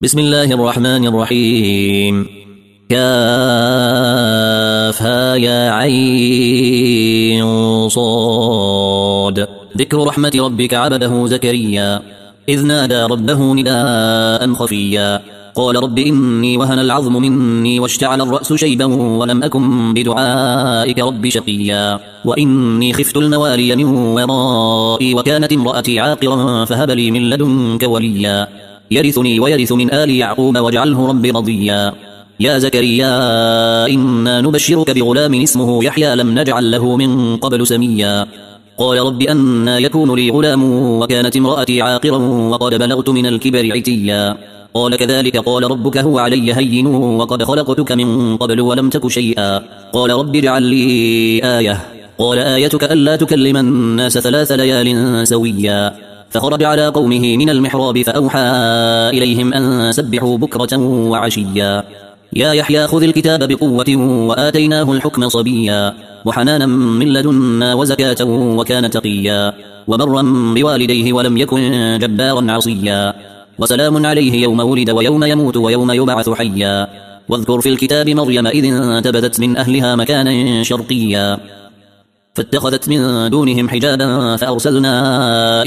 بسم الله الرحمن الرحيم. كافها يا عين صاد. ذكر رحمة ربك عبده زكريا إذ نادى ربه نداء خفيا قال رب إني وهن العظم مني واشتعل الرأس شيبا ولم أكن بدعائك رب شقيا وإني خفت الموالي من ورائي وكانت امرأتي عاقرا فهب لي من لدنك وليا يرثني ويرث من آل يعقوب واجعله رب رضيا يا زكريا إنا نبشرك بغلام اسمه يحيى لم نجعل له من قبل سميا قال رب أنى يكون لي غلام وكانت امرأتي عاقرا وقد بلغت من الكبر عتيا قال كذلك قال ربك هو علي هين وقد خلقتك من قبل ولم تك شيئا قال رب اجعل لي آية قال آيتك ألا تكلم الناس 3 ليال سويا فخرج على قومه من المحراب فأوحى إليهم أن سبحوا بكرة وعشيا يا يحيى خذ الكتاب بقوة وآتيناه الحكم صبيا وحنانا من لدنا وزكاة وكان تقيا وبرا بوالديه ولم يكن جبارا عصيا وسلام عليه يوم ولد ويوم يموت ويوم يبعث حيا واذكر في الكتاب مريم إذ انتبذت من أهلها مكانا شرقيا فاتخذت من دونهم حجابا فأرسلنا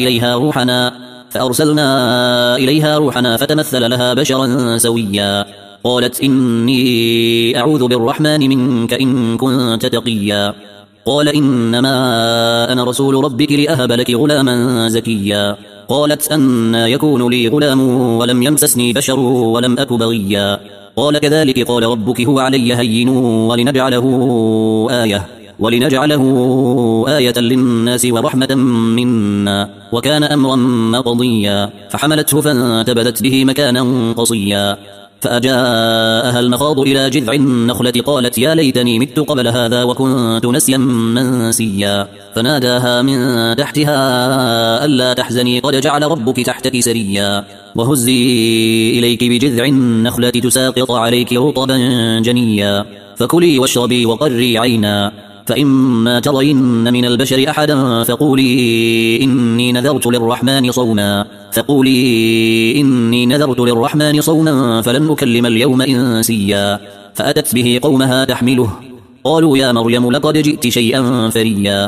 إليها روحنا فتمثل لها بشرا سويا قالت إني أعوذ بالرحمن منك إن كنت تقيا قال إنما أنا رسول ربك لأهب لك غلاما زكيا قالت أنى يكون لي غلام ولم يمسسني بشر ولم أك بغيا قال كذلك قال ربك هو علي هين ولنجعله آية للناس ورحمة منا وكان أمرا مقضيا فحملته فانتبذت به مكانا قصيا فأجاءها المخاض إلى جذع النخلة قالت يا ليتني مت قبل هذا وكنت نسيا منسيا فناداها من تحتها ألا تحزني قد جعل ربك تحتك سريا وهزي إليك بجذع النخلة تساقط عليك رطبا جنيا فكلي واشربي وقري عينا فإما ترين من البشر أحدا فقولي إني نذرت للرحمن صوما فلن أكلم اليوم إنسيا فأتت به قومها تحمله قالوا يا مريم لقد جئت شيئا فريا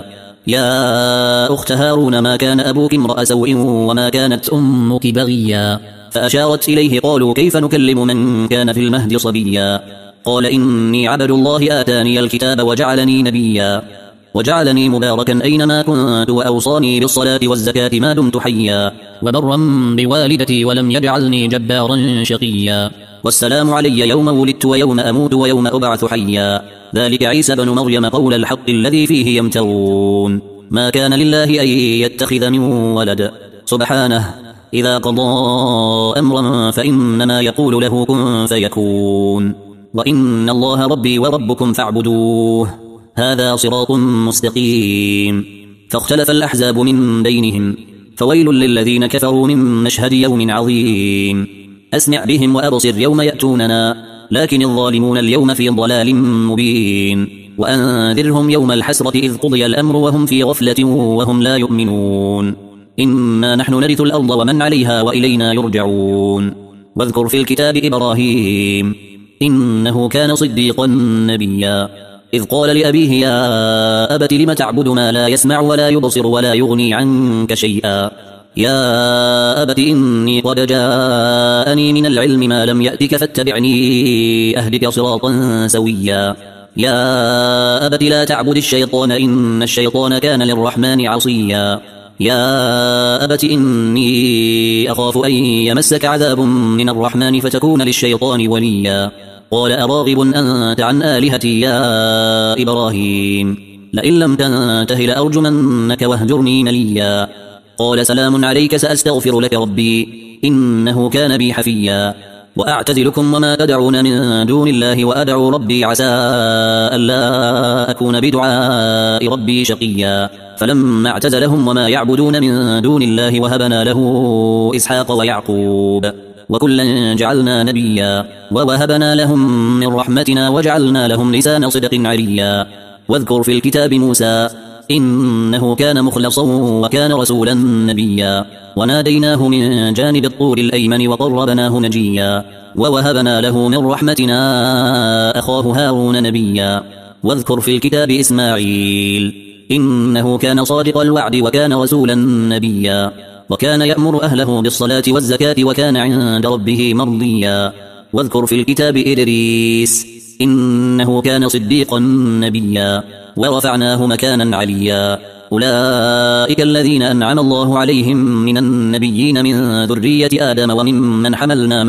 يا أخت هارون ما كان أبوك امرأ سوء وما كانت أمك بغيا فأشارت إليه قالوا كيف نكلم من كان في المهد صبيا قال إني عبد الله آتاني الكتاب وجعلني نبيا وجعلني مباركا أينما كنت وأوصاني بالصلاة والزكاة ما دمت حيا وبرا بوالدتي ولم يجعلني جبارا شقيا والسلام علي يوم ولدت ويوم أموت ويوم أبعث حيا ذلك عيسى بن مريم قول الحق الذي فيه يمترون ما كان لله أن يتخذ من ولد سبحانه إذا قضى أمرا فإنما يقول له كن فيكون وإن الله ربي وربكم فاعبدوه هذا صراط مستقيم فاختلف الأحزاب من بينهم فويل للذين كفروا من مشهد يوم عظيم أسمع بهم وأبصر يوم يأتوننا لكن الظالمون اليوم في ضلال مبين وأنذرهم يوم الحسرة إذ قضي الأمر وهم في غفلة وهم لا يؤمنون إنا نحن نرث الأرض ومن عليها وإلينا يرجعون واذكر في الكتاب إبراهيم إنه كان صديقا نبيا إذ قال لأبيه يا أبت لم تعبد ما لا يسمع ولا يبصر ولا يغني عنك شيئا يا أبت إني قد جاءني من العلم ما لم يأتك فاتبعني أهدك صراطا سويا يا أبت لا تعبد الشيطان إن الشيطان كان للرحمن عصيا يا أبت إني أخاف أن يمسك عذاب من الرحمن فتكون للشيطان وليا قال أراغب أنت عن آلهتي يا إبراهيم لئن لم تنته لأرجمنك واهجرني مليا قال سلام عليك سأستغفر لك ربي إنه كان بي حفيا وأعتزلكم وما تدعون من دون الله وأدعو ربي عسى ألا أكون بدعاء ربي شقيا فلما اعتزلهم وما يعبدون من دون الله وهبنا له إسحاق ويعقوب وكلا جعلنا نبيا ووهبنا لهم من رحمتنا وجعلنا لهم لسان صدق عليا واذكر في الكتاب موسى إنه كان مخلصا وكان رسولا نبيا وناديناه من جانب الطور الأيمن وقربناه نجيا ووهبنا له من رحمتنا أخاه هارون نبيا واذكر في الكتاب إسماعيل إنه كان صادق الوعد وكان رسولا نبيا وكان يأمر أهله بالصلاة والزكاة وكان عند ربه مرضيا واذكر في الكتاب إدريس إنه كان صديقا نبيا ورفعناه مكانا عليا أولئك الذين أنعم الله عليهم من النبيين من ذرية آدم وممن حملنا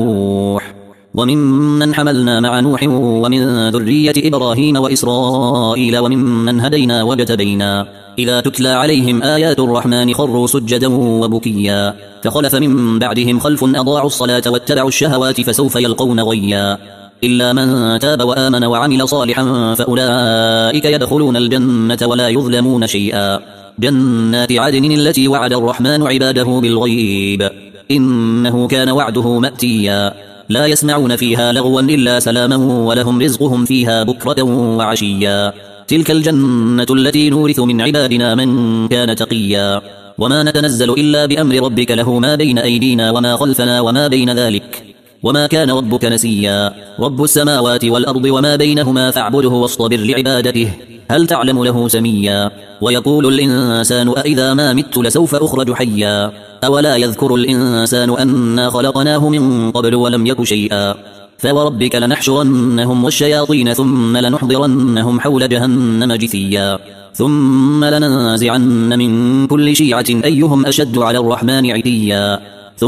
مع نوح ومن ذرية إبراهيم وإسرائيل وممن هدينا واجتبينا إذا تتلى عليهم آيات الرحمن خروا سجدا وبكيا فخلف من بعدهم خلف أضاعوا الصلاة واتبعوا الشهوات فسوف يلقون غيا إلا من تاب وآمن وعمل صالحا فأولئك يدخلون الجنة ولا يظلمون شيئا جنات عدن التي وعد الرحمن عباده بالغيب إنه كان وعده مأتيا لا يسمعون فيها لغوا إلا سلاما ولهم رزقهم فيها بكرة وعشيا تلك الجنة التي نورث من عبادنا من كان تقيا وما نتنزل إلا بأمر ربك له ما بين أيدينا وما خلفنا وما بين ذلك وما كان ربك نسيا رب السماوات والأرض وما بينهما فاعبده واصطبر لعبادته هل تعلم له سميا ويقول الإنسان أإذا ما مت لسوف أخرج حيا أولا يذكر الإنسان أنا خلقناه من قبل ولم يك شيئا فوربك لنحشرنهم والشياطين ثم لنحضرنهم حول جهنم جثيا ثم لننزعن من كل شيعة أيهم أشد على الرحمن عتيا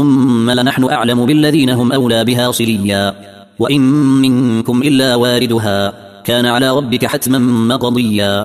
ثم لنحن أعلم بالذين هم أولى بها صليا وإن منكم إلا واردها كان على ربك حتما مقضيا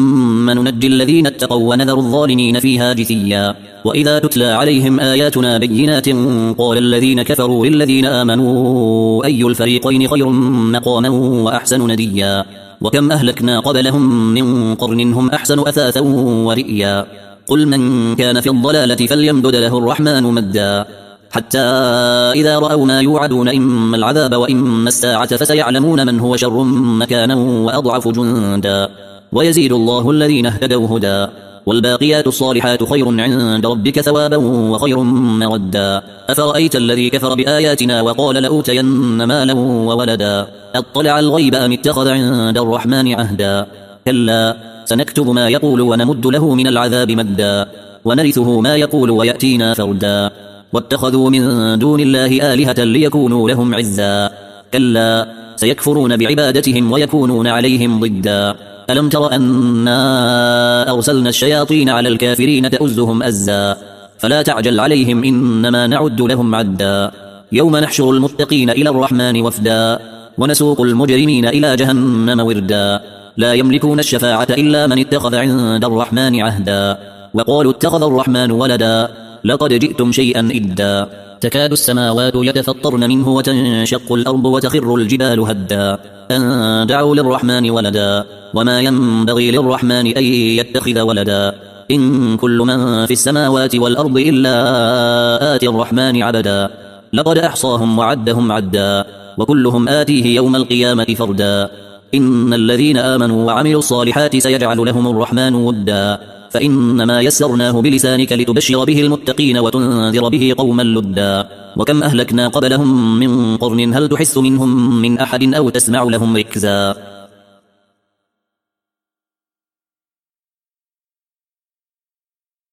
ثم ننجي الذين اتقوا ونذر الظالمين فيها جثيا وإذا تتلى عليهم آياتنا بينات قال الذين كفروا للذين آمنوا أي الفريقين خير مقاما وأحسن نديا وكم أهلكنا قبلهم من قرن هم أحسن أثاثا ورئيا قل من كان في الضلالة فليمدد له الرحمن مدا حتى إذا رأوا ما يوعدون إما العذاب وإما الساعة فسيعلمون من هو شر مكانا وأضعف جندا ويزيد الله الذين اهتدوا هدى والباقيات الصالحات خير عند ربك ثوابا وخير مردا أفرأيت الذي كفر بآياتنا وقال لأوتين مالا وولدا أطلع الغيب أم اتخذ عند الرحمن عهدا كلا سنكتب ما يقول ونمد له من العذاب مدا ونرثه ما يقول ويأتينا فردا واتخذوا من دون الله آلهة ليكونوا لهم عزا كلا سيكفرون بعبادتهم ويكونون عليهم ضدا ألم تر أنا أرسلنا الشياطين على الكافرين تؤزهم أزا فلا تعجل عليهم إنما نعد لهم عدا يوم نحشر المتقين إلى الرحمن وفدا ونسوق المجرمين إلى جهنم وردا لا يملكون الشفاعة إلا من اتخذ عند الرحمن عهدا وقالوا اتخذ الرحمن ولدا لقد جئتم شيئا إدا تكاد السماوات يتفطرن منه وتنشق الأرض وتخر الجبال هدا أن دعوا للرحمن ولدا وما ينبغي للرحمن أن يتخذ ولدا إن كل من في السماوات والأرض إلا آتي الرحمن عبدا لقد أحصاهم وعدهم عدا وكلهم آتيه يوم القيامة فردا إن الذين آمنوا وعملوا الصالحات سيجعل لهم الرحمن ودا فإنما يسرناه بلسانك لتبشر به المتقين وتنذر به قوما لدا وكم أهلكنا قبلهم من قرن هل تحس منهم من أحد أو تسمع لهم ركزا